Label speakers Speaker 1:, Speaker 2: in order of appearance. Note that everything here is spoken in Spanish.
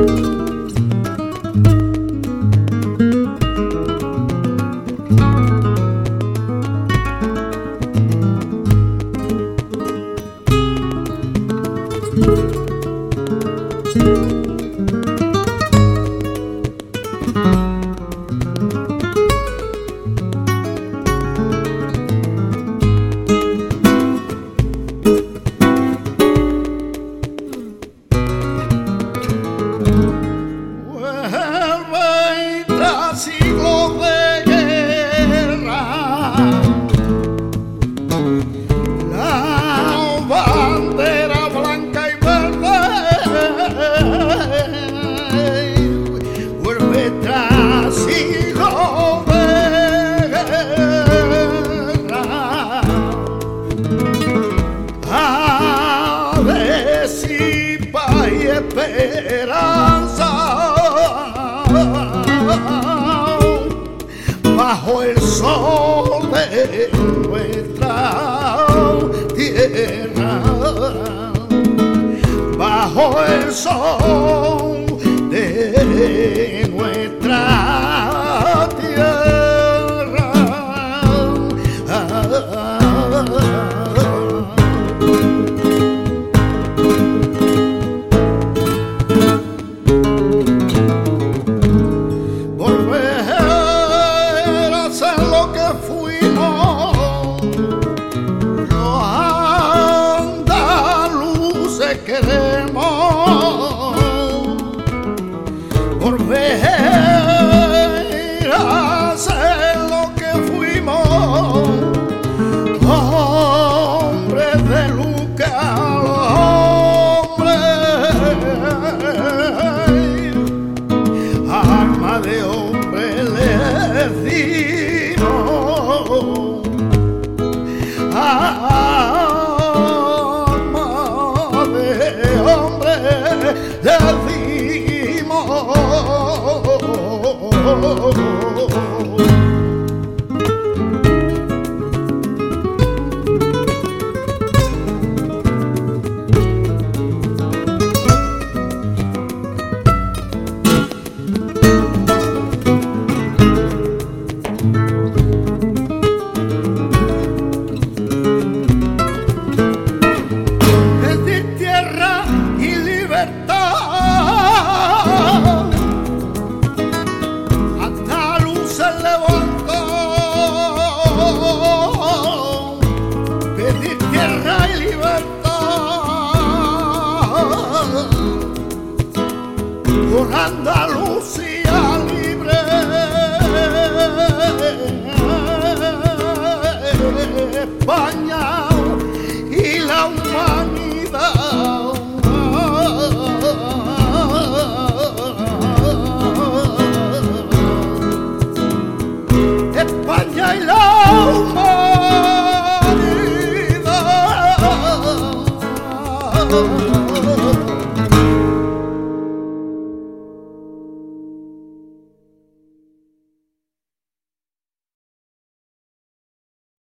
Speaker 1: Esperanza bajo el sol de nuestra tierra, bajo el sol de nuestra tierra. Queremos volver a ser lo que fuimos, hombres de Luca, hombres, alma de hombre les dimos. Le dimos. Tierra y libertad, por Andalucía libre, España y la humanidad. España y la humanidad.